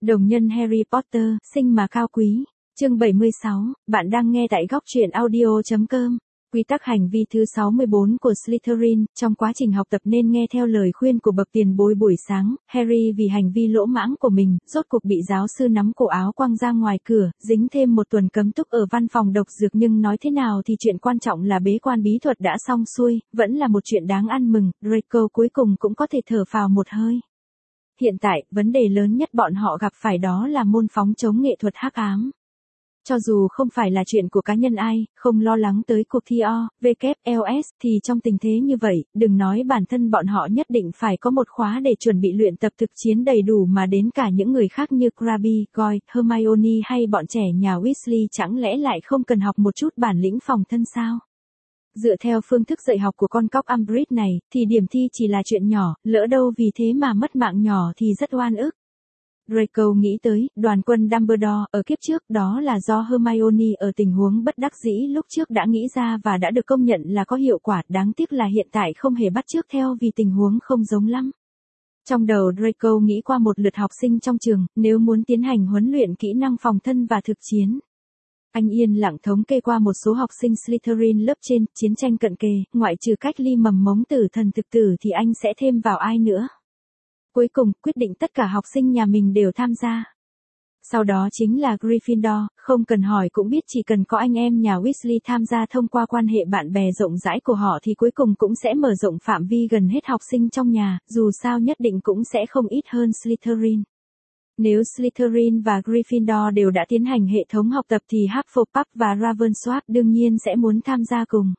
Đồng nhân Harry Potter, sinh mà cao quý. Chương 76, bạn đang nghe tại góc truyện audio.com. Quy tắc hành vi thứ 64 của Slytherin, trong quá trình học tập nên nghe theo lời khuyên của bậc tiền bối buổi sáng. Harry vì hành vi lỗ mãng của mình, rốt cuộc bị giáo sư nắm cổ áo quăng ra ngoài cửa, dính thêm một tuần cấm túc ở văn phòng độc dược, nhưng nói thế nào thì chuyện quan trọng là bế quan bí thuật đã xong xuôi, vẫn là một chuyện đáng ăn mừng. Draco cuối cùng cũng có thể thở phào một hơi. Hiện tại, vấn đề lớn nhất bọn họ gặp phải đó là môn phóng chống nghệ thuật hắc ám. Cho dù không phải là chuyện của cá nhân ai, không lo lắng tới cuộc thi OWLS, thì trong tình thế như vậy, đừng nói bản thân bọn họ nhất định phải có một khóa để chuẩn bị luyện tập thực chiến đầy đủ, mà đến cả những người khác như Crabbe, Goyle, Hermione hay bọn trẻ nhà Weasley chẳng lẽ lại không cần học một chút bản lĩnh phòng thân sao? Dựa theo phương thức dạy học của con cóc Umbridge này, thì điểm thi chỉ là chuyện nhỏ, lỡ đâu vì thế mà mất mạng nhỏ thì rất oan ức. Draco nghĩ tới, đoàn quân Dumbledore, ở kiếp trước đó là do Hermione ở tình huống bất đắc dĩ lúc trước đã nghĩ ra và đã được công nhận là có hiệu quả, đáng tiếc là hiện tại không hề bắt chước theo vì tình huống không giống lắm. Trong đầu Draco nghĩ qua một lượt học sinh trong trường, nếu muốn tiến hành huấn luyện kỹ năng phòng thân và thực chiến. Anh yên lặng thống kê qua một số học sinh Slytherin lớp trên, chiến tranh cận kề, ngoại trừ cách ly mầm mống tử thần thực tử thì anh sẽ thêm vào ai nữa. Cuối cùng, quyết định tất cả học sinh nhà mình đều tham gia. Sau đó chính là Gryffindor, không cần hỏi cũng biết chỉ cần có anh em nhà Weasley tham gia thông qua quan hệ bạn bè rộng rãi của họ thì cuối cùng cũng sẽ mở rộng phạm vi gần hết học sinh trong nhà, dù sao nhất định cũng sẽ không ít hơn Slytherin. Nếu Slytherin và Gryffindor đều đã tiến hành hệ thống học tập thì Hufflepuff và Ravenclaw đương nhiên sẽ muốn tham gia cùng.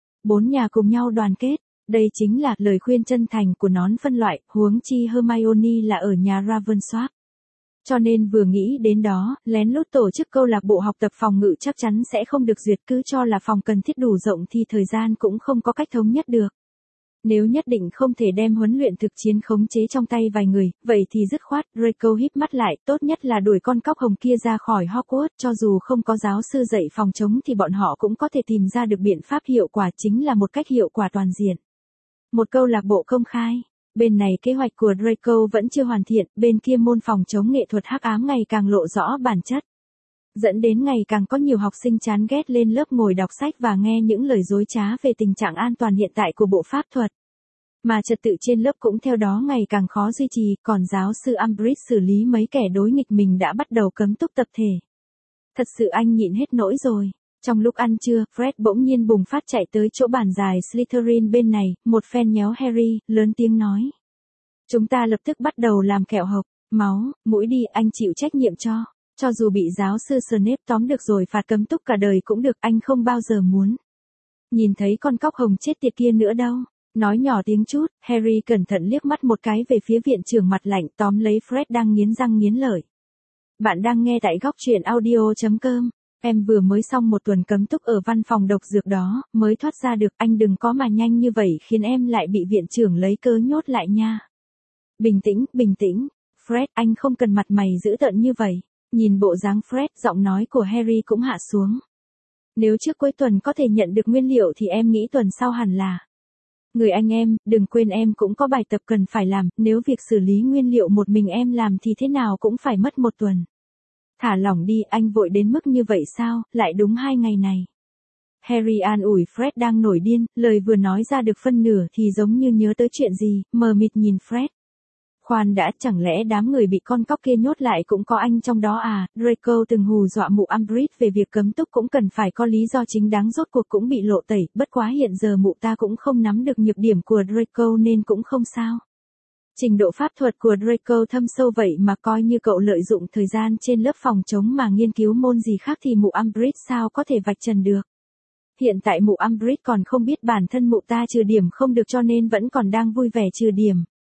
4 nhà cùng nhau đoàn kết. Đây chính là lời khuyên chân thành của nón phân loại, huống chi Hermione là ở nhà Ravenclaw. Cho nên vừa nghĩ đến đó, lén lút tổ chức câu lạc bộ học tập phòng ngự chắc chắn sẽ không được duyệt, cứ cho là phòng cần thiết đủ rộng thì thời gian cũng không có cách thống nhất được. Nếu nhất định không thể đem huấn luyện thực chiến khống chế trong tay vài người, vậy thì dứt khoát. Draco híp mắt lại, tốt nhất là đuổi con cóc hồng kia ra khỏi Hogwarts, cho dù không có giáo sư dạy phòng chống thì bọn họ cũng có thể tìm ra được biện pháp hiệu quả, chính là một cách hiệu quả toàn diện. Một câu lạc bộ công khai. Bên này kế hoạch của Draco vẫn chưa hoàn thiện, bên kia môn phòng chống nghệ thuật hắc ám ngày càng lộ rõ bản chất. Dẫn đến ngày càng có nhiều học sinh chán ghét lên lớp ngồi đọc sách và nghe những lời dối trá về tình trạng an toàn hiện tại của bộ pháp thuật. Mà trật tự trên lớp cũng theo đó ngày càng khó duy trì, còn giáo sư Umbridge xử lý mấy kẻ đối nghịch mình đã bắt đầu cấm túc tập thể. Thật sự anh nhịn hết nỗi rồi. Trong lúc ăn trưa, Fred bỗng nhiên bùng phát chạy tới chỗ bàn dài Slytherin bên này, một phen nhéo Harry, lớn tiếng nói. Chúng ta lập tức bắt đầu làm kẹo hộc, máu, mũi đi, anh chịu trách nhiệm cho. Cho dù bị giáo sư Snape tóm được rồi phạt cấm túc cả đời cũng được, anh không bao giờ muốn nhìn thấy con cóc hồng chết tiệt kia nữa đâu. Nói nhỏ tiếng chút, Harry cẩn thận liếc mắt một cái về phía viện trưởng mặt lạnh, tóm lấy Fred đang nghiến răng nghiến lợi. Bạn đang nghe tại góc truyện audio.com. Em vừa mới xong một tuần cấm túc ở văn phòng độc dược đó, mới thoát ra được, anh đừng có mà nhanh như vậy khiến em lại bị viện trưởng lấy cớ nhốt lại nha. Bình tĩnh, bình tĩnh. Fred, anh không cần mặt mày dữ tợn như vậy. Nhìn bộ dáng Fred, giọng nói của Harry cũng hạ xuống. Nếu trước cuối tuần có thể nhận được nguyên liệu thì em nghĩ tuần sau hẳn là. Người anh em, đừng quên em cũng có bài tập cần phải làm, nếu việc xử lý nguyên liệu một mình em làm thì thế nào cũng phải mất một tuần. Thả lỏng đi, anh vội đến mức như vậy sao, lại đúng 2 ngày này. Harry an ủi Fred đang nổi điên, lời vừa nói ra được phân nửa thì giống như nhớ tới chuyện gì, mờ mịt nhìn Fred. Khoan đã, chẳng lẽ đám người bị con cóc kia nhốt lại cũng có anh trong đó à? Draco từng hù dọa mụ Umbridge về việc cấm túc cũng cần phải có lý do chính đáng, rốt cuộc cũng bị lộ tẩy, bất quá hiện giờ mụ ta cũng không nắm được nhược điểm của Draco nên cũng không sao. Trình độ pháp thuật của Draco thâm sâu vậy mà coi như cậu lợi dụng thời gian trên lớp phòng chống mà nghiên cứu môn gì khác thì mụ Umbridge sao có thể vạch trần được. Hiện tại mụ Umbridge còn không biết bản thân mụ ta trừ điểm không được cho nên vẫn còn đang vui vẻ trừ điểm.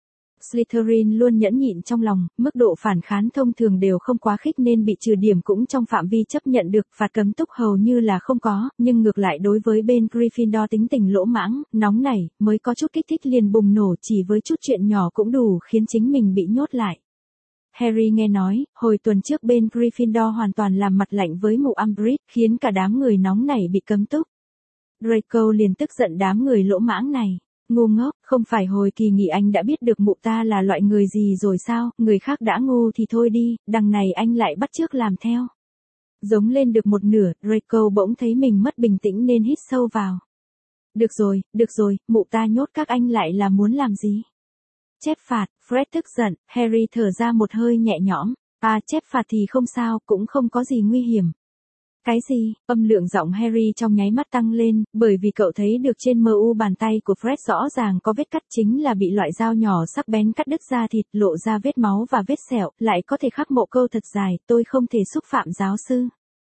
Slytherin luôn nhẫn nhịn trong lòng, mức độ phản kháng thông thường đều không quá khích nên bị trừ điểm cũng trong phạm vi chấp nhận được, phạt cấm túc hầu như là không có, nhưng ngược lại đối với bên Gryffindor tính tình lỗ mãng, nóng nảy, mới có chút kích thích liền bùng nổ, chỉ với chút chuyện nhỏ cũng đủ khiến chính mình bị nhốt lại. Harry nghe nói, hồi tuần trước bên Gryffindor hoàn toàn làm mặt lạnh với mụ Umbridge, khiến cả đám người nóng nảy bị cấm túc. Draco liền tức giận đám người lỗ mãng này. ngu ngốc, không phải hồi kỳ nghỉ anh đã biết được mụ ta là loại người gì rồi sao, người khác đã ngu thì thôi đi, đằng này anh lại bắt chước làm theo. Giống lên được một nửa, Draco bỗng thấy mình mất bình tĩnh nên hít sâu vào. Được rồi, mụ ta nhốt các anh lại là muốn làm gì? Chép phạt, Fred tức giận, Harry thở ra một hơi nhẹ nhõm. Chép phạt thì không sao, cũng không có gì nguy hiểm. Cái gì? Âm lượng giọng Harry trong nháy mắt tăng lên, bởi vì cậu thấy được trên mu bàn tay của Fred rõ ràng có vết cắt, chính là bị loại dao nhỏ sắc bén cắt đứt da thịt, lộ ra vết máu và vết sẹo, lại có thể khắc mộ câu thật dài, tôi không thể xúc phạm giáo sư.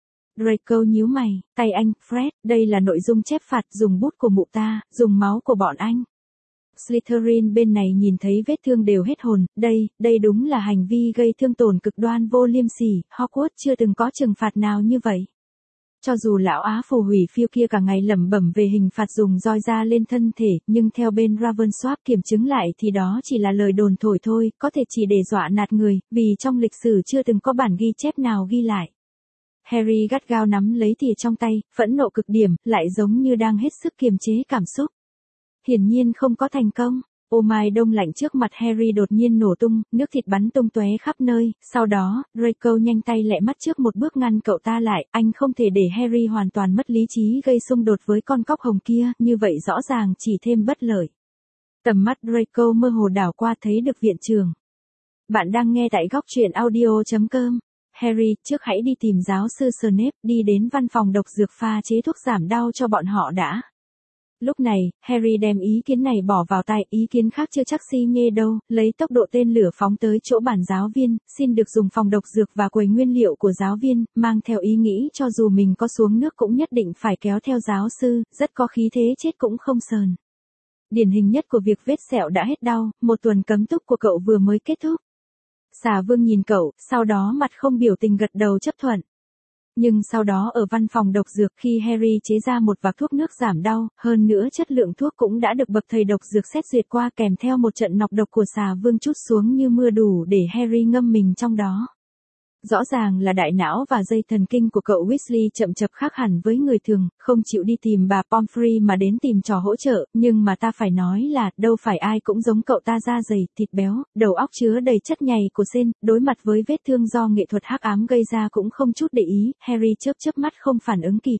Draco nhíu mày, tay anh, Fred, đây là nội dung chép phạt, dùng bút của mụ ta, dùng máu của bọn anh. Slytherin bên này nhìn thấy vết thương đều hết hồn, đây đúng là hành vi gây thương tổn cực đoan vô liêm sỉ, Hogwarts chưa từng có trừng phạt nào như vậy. Cho dù lão á phù hủy phiêu kia cả ngày lẩm bẩm về hình phạt dùng roi da lên thân thể, nhưng theo bên Ravensworth kiểm chứng lại thì đó chỉ là lời đồn thổi thôi, có thể chỉ để dọa nạt người, vì trong lịch sử chưa từng có bản ghi chép nào ghi lại. Harry gắt gao nắm lấy thìa trong tay, phẫn nộ cực điểm, lại giống như đang hết sức kiềm chế cảm xúc. Hiển nhiên không có thành công. Ô mai đông lạnh trước mặt Harry đột nhiên nổ tung, nước thịt bắn tung tóe khắp nơi, sau đó, Draco nhanh tay lẹ mắt trước một bước ngăn cậu ta lại, anh không thể để Harry hoàn toàn mất lý trí gây xung đột với con cóc hồng kia, như vậy rõ ràng chỉ thêm bất lợi. Tầm mắt Draco mơ hồ đảo qua thấy được viện trường. Bạn đang nghe tại góc truyện audio.com. Harry, trước hãy đi tìm giáo sư Snape, đi đến văn phòng độc dược pha chế thuốc giảm đau cho bọn họ đã. Lúc này, Harry đem ý kiến này bỏ vào tai, ý kiến khác chưa chắc si nhê đâu, lấy tốc độ tên lửa phóng tới chỗ bản giáo viên, xin được dùng phòng độc dược và quầy nguyên liệu của giáo viên, mang theo ý nghĩ cho dù mình có xuống nước cũng nhất định phải kéo theo giáo sư, rất có khí thế chết cũng không sờn. Điển hình nhất của việc vết sẹo đã hết đau, một tuần cấm túc của cậu vừa mới kết thúc. Xà Vương nhìn cậu, sau đó mặt không biểu tình gật đầu chấp thuận. Nhưng sau đó ở văn phòng độc dược khi Harry chế ra một vạc thuốc nước giảm đau, hơn nữa chất lượng thuốc cũng đã được bậc thầy độc dược xét duyệt qua kèm theo một trận nọc độc của xà vương trút xuống như mưa đủ để Harry ngâm mình trong đó. Rõ ràng là đại não và dây thần kinh của cậu Weasley chậm chập khác hẳn với người thường, không chịu đi tìm bà Pomfrey mà đến tìm trò hỗ trợ, nhưng mà ta phải nói là, đâu phải ai cũng giống cậu ta, da dày, thịt béo, đầu óc chứa đầy chất nhầy của sên, đối mặt với vết thương do nghệ thuật hắc ám gây ra cũng không chút để ý, Harry chớp mắt không phản ứng kịp.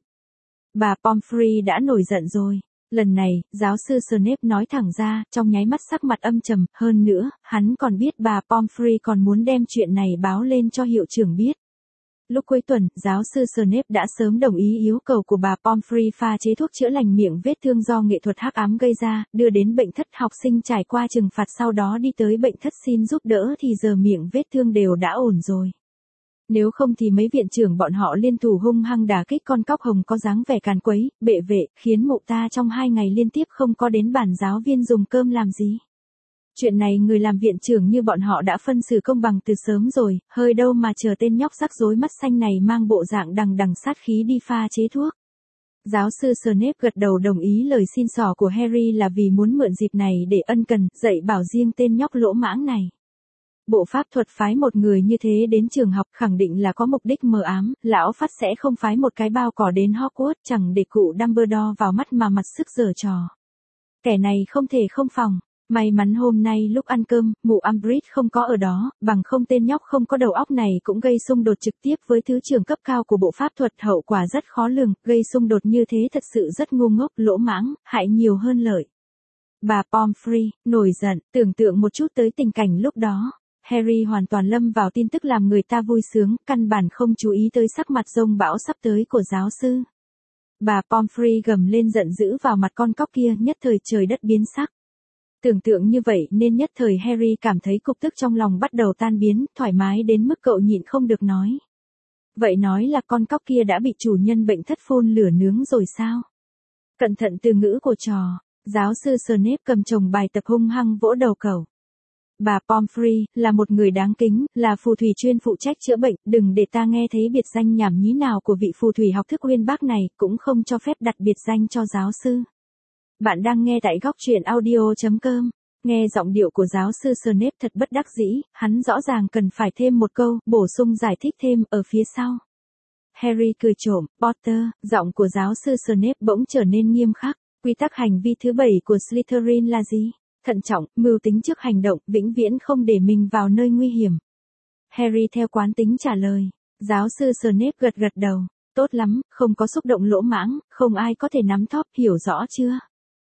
Bà Pomfrey đã nổi giận rồi. Lần này, giáo sư Snape nói thẳng ra, trong nháy mắt sắc mặt âm trầm, hơn nữa, hắn còn biết bà Pomfrey còn muốn đem chuyện này báo lên cho hiệu trưởng biết. Lúc cuối tuần, giáo sư Snape đã sớm đồng ý yêu cầu của bà Pomfrey pha chế thuốc chữa lành miệng vết thương do nghệ thuật hắc ám gây ra, đưa đến bệnh thất học sinh trải qua trừng phạt sau đó đi tới bệnh thất xin giúp đỡ thì giờ miệng vết thương đều đã ổn rồi. Nếu không thì mấy viện trưởng bọn họ liên thủ hung hăng đả kích con cóc hồng có dáng vẻ càn quấy, bệ vệ, khiến mụ ta trong 2 ngày liên tiếp không có đến bản giáo viên dùng cơm làm gì. Chuyện này người làm viện trưởng như bọn họ đã phân xử công bằng từ sớm rồi, hơi đâu mà chờ tên nhóc rắc rối mắt xanh này mang bộ dạng đằng đằng sát khí đi pha chế thuốc. Giáo sư Snape gật đầu đồng ý lời xin xỏ của Harry là vì muốn mượn dịp này để ân cần, dạy bảo riêng tên nhóc lỗ mãng này. Bộ pháp thuật phái một người như thế đến trường học khẳng định là có mục đích mờ ám, lão Phát sẽ không phái một cái bao cỏ đến Hogwarts chẳng để cụ Dumbledore vào mắt mà mặt sức giở trò. Kẻ này không thể không phòng. May mắn hôm nay lúc ăn cơm, mụ Umbridge không có ở đó, bằng không tên nhóc không có đầu óc này cũng gây xung đột trực tiếp với thứ trưởng cấp cao của bộ pháp thuật, hậu quả rất khó lường, gây xung đột như thế thật sự rất ngu ngốc, lỗ mãng, hại nhiều hơn lợi. Bà Pomfrey, nổi giận, tưởng tượng một chút tới tình cảnh lúc đó. Harry hoàn toàn lâm vào tin tức làm người ta vui sướng, căn bản không chú ý tới sắc mặt rông bão sắp tới của giáo sư. Bà Pomfrey gầm lên giận dữ vào mặt con cóc kia, nhất thời trời đất biến sắc. Tưởng tượng như vậy nên nhất thời Harry cảm thấy cục tức trong lòng bắt đầu tan biến, thoải mái đến mức cậu nhịn không được nói. Vậy nói là con cóc kia đã bị chủ nhân bệnh thất phun lửa nướng rồi sao? Cẩn thận từ ngữ của trò, giáo sư Snape cầm chồng bài tập hung hăng vỗ đầu cậu. Bà Pomfrey, là một người đáng kính, là phù thủy chuyên phụ trách chữa bệnh, đừng để ta nghe thấy biệt danh nhảm nhí nào của vị phù thủy học thức uyên bác này, cũng không cho phép đặt biệt danh cho giáo sư. Bạn đang nghe tại góc truyện audio.com. Nghe giọng điệu của giáo sư Snape thật bất đắc dĩ, hắn rõ ràng cần phải thêm một câu, bổ sung giải thích thêm, ở phía sau. Harry cười trộm, Potter, giọng của giáo sư Snape bỗng trở nên nghiêm khắc. Quy tắc hành vi thứ 7 của Slytherin là gì? Thận trọng, mưu tính trước hành động, vĩnh viễn không để mình vào nơi nguy hiểm. Harry theo quán tính trả lời. Giáo sư Snape gật gật đầu. Tốt lắm, không có xúc động lỗ mãng, không ai có thể nắm thóp, hiểu rõ chưa?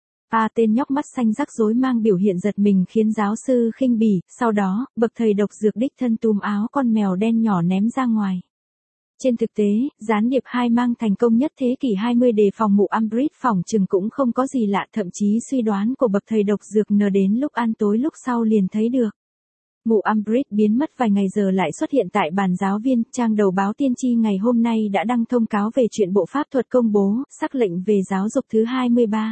Tên nhóc mắt xanh rắc rối mang biểu hiện giật mình khiến giáo sư khinh bỉ, sau đó, bậc thầy độc dược đích thân túm áo con mèo đen nhỏ ném ra ngoài. Trên thực tế, gián điệp 2 mang thành công nhất thế kỷ 20 đề phòng mụ Umbridge phỏng chừng cũng không có gì lạ, thậm chí suy đoán của bậc thầy độc dược nờ đến lúc ăn tối lúc sau liền thấy được. Mụ Umbridge biến mất vài ngày giờ lại xuất hiện tại bàn giáo viên, trang đầu báo tiên tri ngày hôm nay đã đăng thông cáo về chuyện bộ pháp thuật công bố, sắc lệnh về giáo dục thứ 23.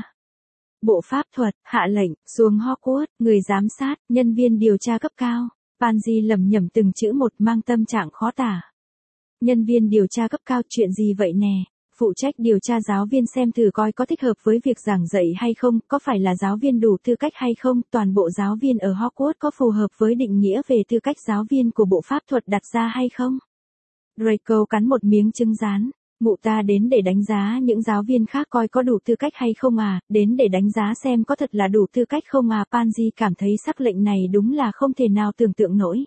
Bộ pháp thuật, hạ lệnh, xuống Hogwarts, người giám sát, nhân viên điều tra cấp cao. Pansy lẩm nhẩm từng chữ một mang tâm trạng khó tả. Nhân viên điều tra cấp cao chuyện gì vậy nè? Phụ trách điều tra giáo viên xem thử coi có thích hợp với việc giảng dạy hay không, có phải là giáo viên đủ tư cách hay không, toàn bộ giáo viên ở Hogwarts có phù hợp với định nghĩa về tư cách giáo viên của bộ pháp thuật đặt ra hay không? Draco cắn một miếng trứng rán. Mụ ta đến để đánh giá những giáo viên khác coi có đủ tư cách hay không à, đến để đánh giá xem có thật là đủ tư cách không à. Pansy cảm thấy sắc lệnh này đúng là không thể nào tưởng tượng nổi.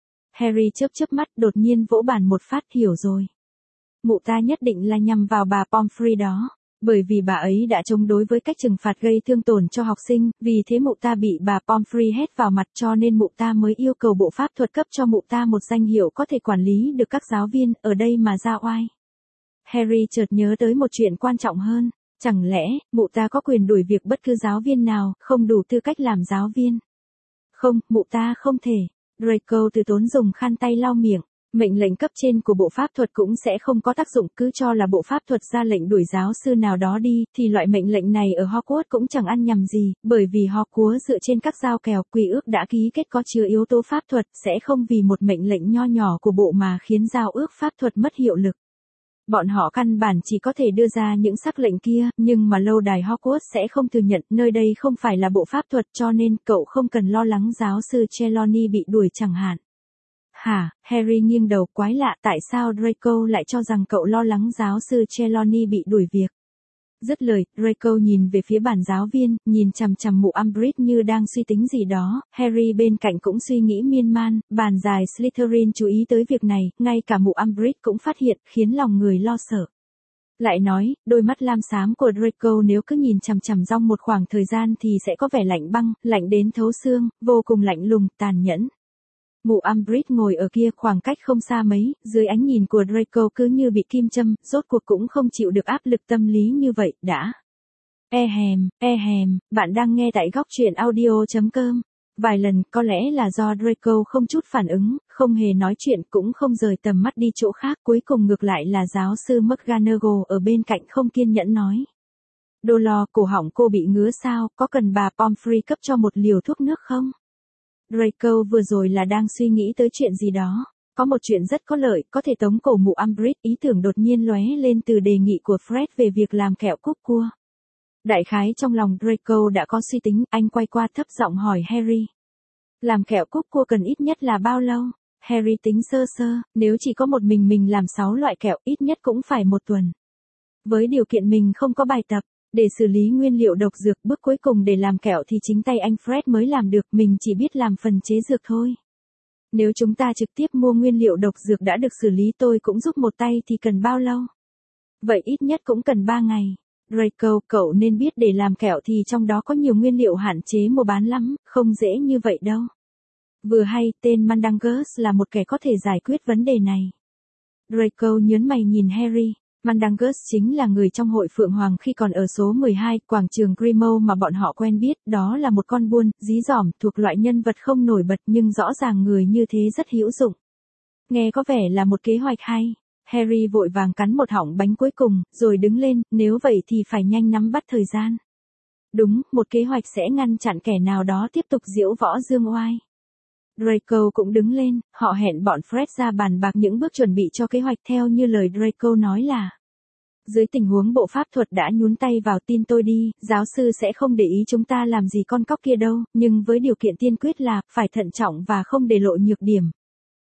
Harry chớp chớp mắt đột nhiên vỗ bàn một phát hiểu rồi. Mụ ta nhất định là nhằm vào bà Pomfrey đó. Bởi vì bà ấy đã chống đối với cách trừng phạt gây thương tổn cho học sinh, vì thế mụ ta bị bà Pomfrey hét vào mặt cho nên mụ ta mới yêu cầu bộ pháp thuật cấp cho mụ ta một danh hiệu có thể quản lý được các giáo viên, ở đây mà ra oai. Harry chợt nhớ tới một chuyện quan trọng hơn. Chẳng lẽ, mụ ta có quyền đuổi việc bất cứ giáo viên nào, không đủ tư cách làm giáo viên? Không, mụ ta không thể. Draco từ tốn dùng khăn tay lau miệng. Mệnh lệnh cấp trên của bộ pháp thuật cũng sẽ không có tác dụng, cứ cho là bộ pháp thuật ra lệnh đuổi giáo sư nào đó đi, thì loại mệnh lệnh này ở Hogwarts cũng chẳng ăn nhầm gì, bởi vì Hogwarts dựa trên các giao kèo, quy ước đã ký kết có chứa yếu tố pháp thuật, sẽ không vì một mệnh lệnh nho nhỏ của bộ mà khiến giao ước pháp thuật mất hiệu lực. Bọn họ căn bản chỉ có thể đưa ra những sắc lệnh kia, nhưng mà lâu đài Hogwarts sẽ không thừa nhận, nơi đây không phải là bộ pháp thuật cho nên cậu không cần lo lắng giáo sư Trelawney bị đuổi chẳng hạn. Hả? Harry nghiêng đầu, quái lạ, tại sao Draco lại cho rằng cậu lo lắng giáo sư Trelawney bị đuổi việc? Dứt lời, Draco nhìn về phía bàn giáo viên, nhìn chằm chằm mụ Umbridge như đang suy tính gì đó, Harry bên cạnh cũng suy nghĩ miên man, bàn dài Slytherin chú ý tới việc này, ngay cả mụ Umbridge cũng phát hiện, khiến lòng người lo sợ. Lại nói, đôi mắt lam xám của Draco nếu cứ nhìn chằm chằm trong một khoảng thời gian thì sẽ có vẻ lạnh băng, lạnh đến thấu xương, vô cùng lạnh lùng, tàn nhẫn. Mụ Umbridge ngồi ở kia khoảng cách không xa mấy, dưới ánh nhìn của Draco cứ như bị kim châm, rốt cuộc cũng không chịu được áp lực tâm lý như vậy, đã. Bạn đang nghe tại góc truyện audio.com. Vài lần, có lẽ là do Draco không chút phản ứng, không hề nói chuyện, cũng không rời tầm mắt đi chỗ khác, cuối cùng ngược lại là giáo sư McGonagall ở bên cạnh không kiên nhẫn nói. Đô lo, cổ họng cô bị ngứa sao, có cần bà Pomfrey cấp cho một liều thuốc nước không? Draco vừa rồi là đang suy nghĩ tới chuyện gì đó. Có một chuyện rất có lợi, có thể tống cổ mụ Umbridge, ý tưởng đột nhiên lóe lên từ đề nghị của Fred về việc làm kẹo cúc cua. Đại khái trong lòng Draco đã có suy tính, anh quay qua thấp giọng hỏi Harry. Làm kẹo cúc cua cần ít nhất là bao lâu? Harry tính sơ sơ, nếu chỉ có một mình làm 6 loại kẹo, ít nhất cũng phải 1 tuần. Với điều kiện mình không có bài tập. Để xử lý nguyên liệu độc dược, bước cuối cùng để làm kẹo thì chính tay anh Fred mới làm được, mình chỉ biết làm phần chế dược thôi. Nếu chúng ta trực tiếp mua nguyên liệu độc dược đã được xử lý tôi cũng giúp một tay thì cần bao lâu? Vậy ít nhất cũng cần 3 ngày. Draco, cậu nên biết để làm kẹo thì trong đó có nhiều nguyên liệu hạn chế mua bán lắm, không dễ như vậy đâu. Vừa hay, tên Mandangus là một kẻ có thể giải quyết vấn đề này. Draco nhớn mày nhìn Harry. Mandangus chính là người trong hội Phượng Hoàng khi còn ở số 12, quảng trường Grimmauld mà bọn họ quen biết, đó là một con buôn, dí dỏm, thuộc loại nhân vật không nổi bật nhưng rõ ràng người như thế rất hữu dụng. Nghe có vẻ là một kế hoạch hay. Harry vội vàng cắn một họng bánh cuối cùng, rồi đứng lên, nếu vậy thì phải nhanh nắm bắt thời gian. Đúng, một kế hoạch sẽ ngăn chặn kẻ nào đó tiếp tục diễu võ dương oai. Draco cũng đứng lên, họ hẹn bọn Fred ra bàn bạc những bước chuẩn bị cho kế hoạch theo như lời Draco nói là. Dưới tình huống bộ pháp thuật đã nhúng tay vào, tin tôi đi, giáo sư sẽ không để ý chúng ta làm gì con cóc kia đâu, nhưng với điều kiện tiên quyết là, phải thận trọng và không để lộ nhược điểm.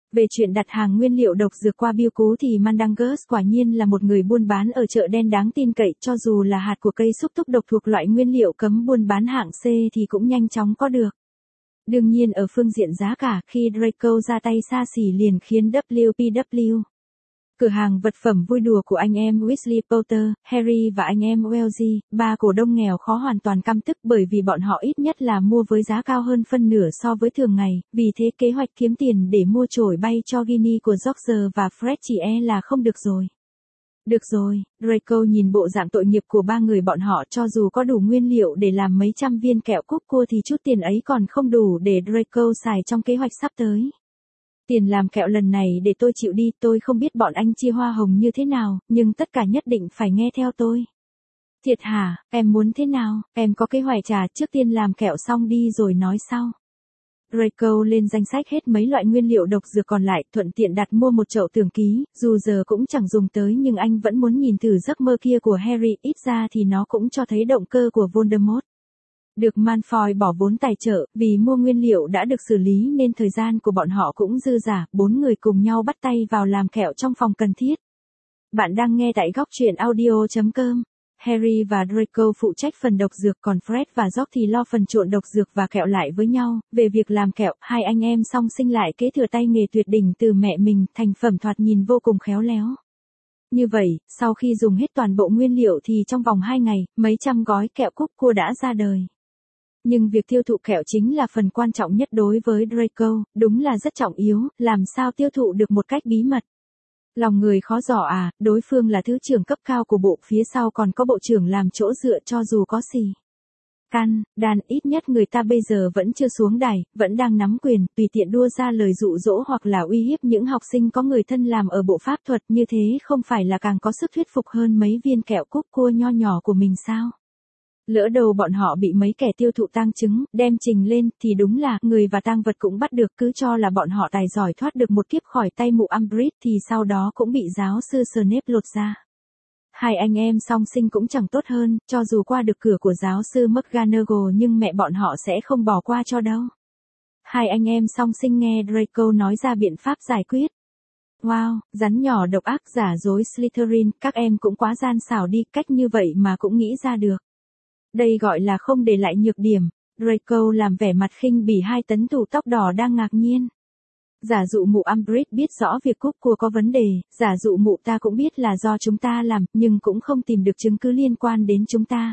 Về chuyện đặt hàng nguyên liệu độc dược qua bưu cú thì Mandangus quả nhiên là một người buôn bán ở chợ đen đáng tin cậy, cho dù là hạt của cây xúc túc độc thuộc loại nguyên liệu cấm buôn bán hạng C thì cũng nhanh chóng có được. Đương nhiên ở phương diện giá cả, khi Draco ra tay xa xỉ liền khiến WPW. Cửa hàng vật phẩm vui đùa của anh em Weasley Potter, Harry và anh em Weasley, ba cổ đông nghèo khó hoàn toàn căm tức bởi vì bọn họ ít nhất là mua với giá cao hơn phân nửa so với thường ngày, vì thế kế hoạch kiếm tiền để mua chổi bay cho Ginny của George và Fred chỉ là không được rồi. Được rồi, Draco nhìn bộ dạng tội nghiệp của ba người bọn họ, cho dù có đủ nguyên liệu để làm mấy trăm viên kẹo cúc cua thì chút tiền ấy còn không đủ để Draco xài trong kế hoạch sắp tới. Tiền làm kẹo lần này để tôi chịu đi, tôi không biết bọn anh chia hoa hồng như thế nào, nhưng tất cả nhất định phải nghe theo tôi. Thiệt hả, em muốn thế nào, em có kế hoạch trả, trước tiên làm kẹo xong đi rồi nói sau. Draco lên danh sách hết mấy loại nguyên liệu độc dược còn lại, thuận tiện đặt mua một chậu tường ký, dù giờ cũng chẳng dùng tới nhưng anh vẫn muốn nhìn thử giấc mơ kia của Harry, ít ra thì nó cũng cho thấy động cơ của Voldemort. Được Malfoy bỏ vốn tài trợ, vì mua nguyên liệu đã được xử lý nên thời gian của bọn họ cũng dư dả, 4 người cùng nhau bắt tay vào làm kẹo trong phòng cần thiết. Bạn đang nghe tại góc truyện audio.com. Harry và Draco phụ trách phần độc dược, còn Fred và George thì lo phần trộn độc dược và kẹo lại với nhau. Về việc làm kẹo, hai anh em song sinh lại kế thừa tay nghề tuyệt đỉnh từ mẹ mình, thành phẩm thoạt nhìn vô cùng khéo léo. Như vậy, sau khi dùng hết toàn bộ nguyên liệu thì trong vòng 2 ngày, mấy trăm gói kẹo cúc cua đã ra đời. Nhưng việc tiêu thụ kẹo chính là phần quan trọng nhất đối với Draco, đúng là rất trọng yếu, làm sao tiêu thụ được một cách bí mật. Lòng người khó dò à, đối phương là thứ trưởng cấp cao của bộ, phía sau còn có bộ trưởng làm chỗ dựa, cho dù có gì. Đàn ít nhất người ta bây giờ vẫn chưa xuống đài, vẫn đang nắm quyền, tùy tiện đua ra lời dụ dỗ hoặc là uy hiếp những học sinh có người thân làm ở bộ pháp thuật, như thế không phải là càng có sức thuyết phục hơn mấy viên kẹo cúc cua nho nhỏ của mình sao? Lỡ đầu bọn họ bị mấy kẻ tiêu thụ tang chứng, đem trình lên, thì đúng là, người và tang vật cũng bắt được, cứ cho là bọn họ tài giỏi thoát được một kiếp khỏi tay mụ Umbridge thì sau đó cũng bị giáo sư Snape lột ra. Hai anh em song sinh cũng chẳng tốt hơn, cho dù qua được cửa của giáo sư McGonagall nhưng mẹ bọn họ sẽ không bỏ qua cho đâu. Hai anh em song sinh nghe Draco nói ra biện pháp giải quyết. Wow, rắn nhỏ độc ác, giả dối Slytherin, các em cũng quá gian xảo đi, cách như vậy mà cũng nghĩ ra được. Đây gọi là không để lại nhược điểm. Draco làm vẻ mặt khinh bỉ hai tấn thủ tóc đỏ đang ngạc nhiên. Giả dụ mụ Umbridge biết rõ việc cúc cua có vấn đề, giả dụ mụ ta cũng biết là do chúng ta làm, nhưng cũng không tìm được chứng cứ liên quan đến chúng ta.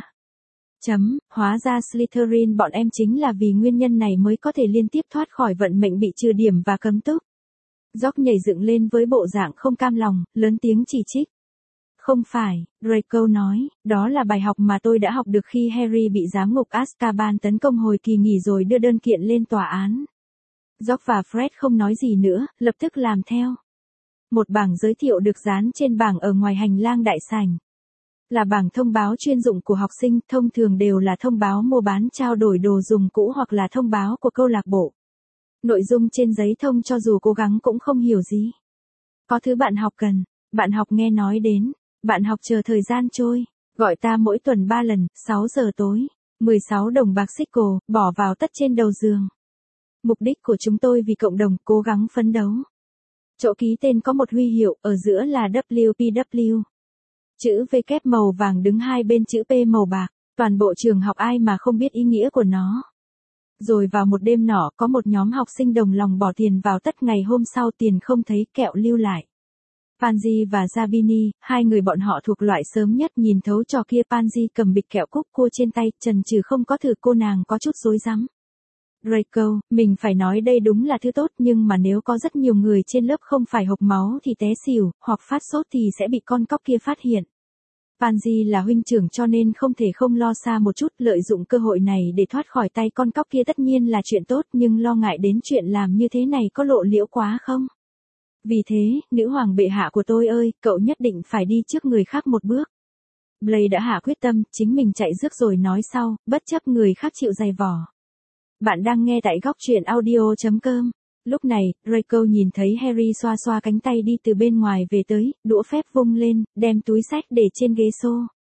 Hóa ra Slytherin bọn em chính là vì nguyên nhân này mới có thể liên tiếp thoát khỏi vận mệnh bị trừ điểm và cấm túc. George nhảy dựng lên với bộ dạng không cam lòng, lớn tiếng chỉ trích. Không phải, Draco nói, đó là bài học mà tôi đã học được khi Harry bị giám ngục Azkaban tấn công hồi kỳ nghỉ rồi đưa đơn kiện lên tòa án. George và Fred không nói gì nữa, lập tức làm theo. Một bảng giới thiệu được dán trên bảng ở ngoài hành lang đại sảnh. Là bảng thông báo chuyên dụng của học sinh, thông thường đều là thông báo mua bán trao đổi đồ dùng cũ hoặc là thông báo của câu lạc bộ. Nội dung trên giấy thông cho dù cố gắng cũng không hiểu gì. Có thứ bạn học cần, bạn học nghe nói đến. Bạn học chờ thời gian trôi, gọi ta mỗi tuần 3 lần, 6 giờ tối, 16 đồng bạc sickle, bỏ vào tất trên đầu giường. Mục đích của chúng tôi vì cộng đồng, cố gắng phấn đấu. Chỗ ký tên có một huy hiệu, ở giữa là WPW. Chữ V kép màu vàng đứng hai bên chữ P màu bạc, toàn bộ trường học ai mà không biết ý nghĩa của nó. Rồi vào một đêm nọ, có một nhóm học sinh đồng lòng bỏ tiền vào tất, ngày hôm sau tiền không thấy, kẹo lưu lại. Pansy và Zabini, hai người bọn họ thuộc loại sớm nhất nhìn thấu trò kia. Pansy cầm bịch kẹo cúc cua trên tay, chần chừ không có thử, cô nàng có chút rối rắm. Draco, mình phải nói đây đúng là thứ tốt, nhưng mà nếu có rất nhiều người trên lớp không phải hộc máu thì té xỉu, hoặc phát sốt thì sẽ bị con cóc kia phát hiện. Pansy là huynh trưởng cho nên không thể không lo xa một chút, lợi dụng cơ hội này để thoát khỏi tay con cóc kia tất nhiên là chuyện tốt, nhưng lo ngại đến chuyện làm như thế này có lộ liễu quá không? Vì thế, nữ hoàng bệ hạ của tôi ơi, cậu nhất định phải đi trước người khác một bước. Blaise đã hạ quyết tâm, chính mình chạy rước rồi nói sau, bất chấp người khác chịu dày vò. Bạn đang nghe tại góc truyện audio.com. Lúc này, Draco nhìn thấy Harry xoa xoa cánh tay đi từ bên ngoài về tới, đũa phép vung lên, đem túi sách để trên ghế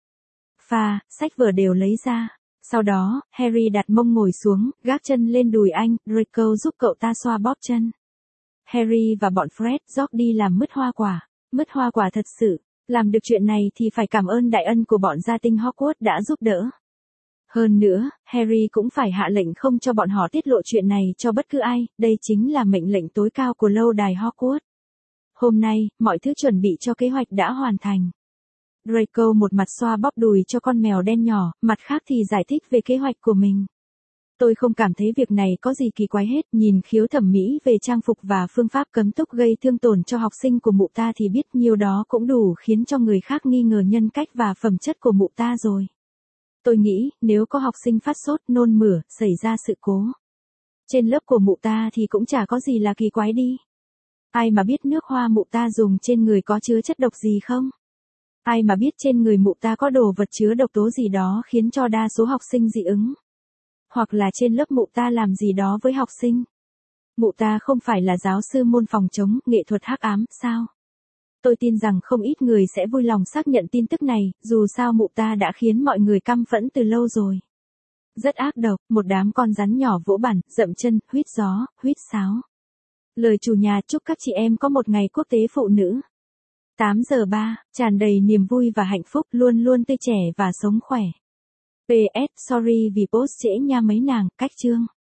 sách vở đều lấy ra. Sau đó, Harry đặt mông ngồi xuống, gác chân lên đùi anh, Draco giúp cậu ta xoa bóp chân. Harry và bọn Fred George đi làm mứt hoa quả. Mứt hoa quả thật sự. Làm được chuyện này thì phải cảm ơn đại ân của bọn gia tinh Hogwarts đã giúp đỡ. Hơn nữa, Harry cũng phải hạ lệnh không cho bọn họ tiết lộ chuyện này cho bất cứ ai, đây chính là mệnh lệnh tối cao của lâu đài Hogwarts. Hôm nay, mọi thứ chuẩn bị cho kế hoạch đã hoàn thành. Draco một mặt xoa bóp đùi cho con mèo đen nhỏ, mặt khác thì giải thích về kế hoạch của mình. Tôi không cảm thấy việc này có gì kỳ quái hết, nhìn khiếu thẩm mỹ về trang phục và phương pháp cấm túc gây thương tổn cho học sinh của mụ ta thì biết nhiều đó cũng đủ khiến cho người khác nghi ngờ nhân cách và phẩm chất của mụ ta rồi. Tôi nghĩ, nếu có học sinh phát sốt, nôn mửa, xảy ra sự cố trên lớp của mụ ta thì cũng chả có gì là kỳ quái đi. Ai mà biết nước hoa mụ ta dùng trên người có chứa chất độc gì không? Ai mà biết trên người mụ ta có đồ vật chứa độc tố gì đó khiến cho đa số học sinh dị ứng? Hoặc là trên lớp mụ ta làm gì đó với học sinh? Mụ ta không phải là giáo sư môn phòng chống nghệ thuật hắc ám, sao? Tôi tin rằng không ít người sẽ vui lòng xác nhận tin tức này, dù sao mụ ta đã khiến mọi người căm phẫn từ lâu rồi. Rất ác độc, một đám con rắn nhỏ vỗ bản, dậm chân, huýt gió, huýt sáo. Lời chủ nhà chúc các chị em có một ngày quốc tế phụ nữ. 8:03, tràn đầy niềm vui và hạnh phúc, luôn luôn tươi trẻ và sống khỏe. PS, sorry vì post trễ nha mấy nàng, cách chương.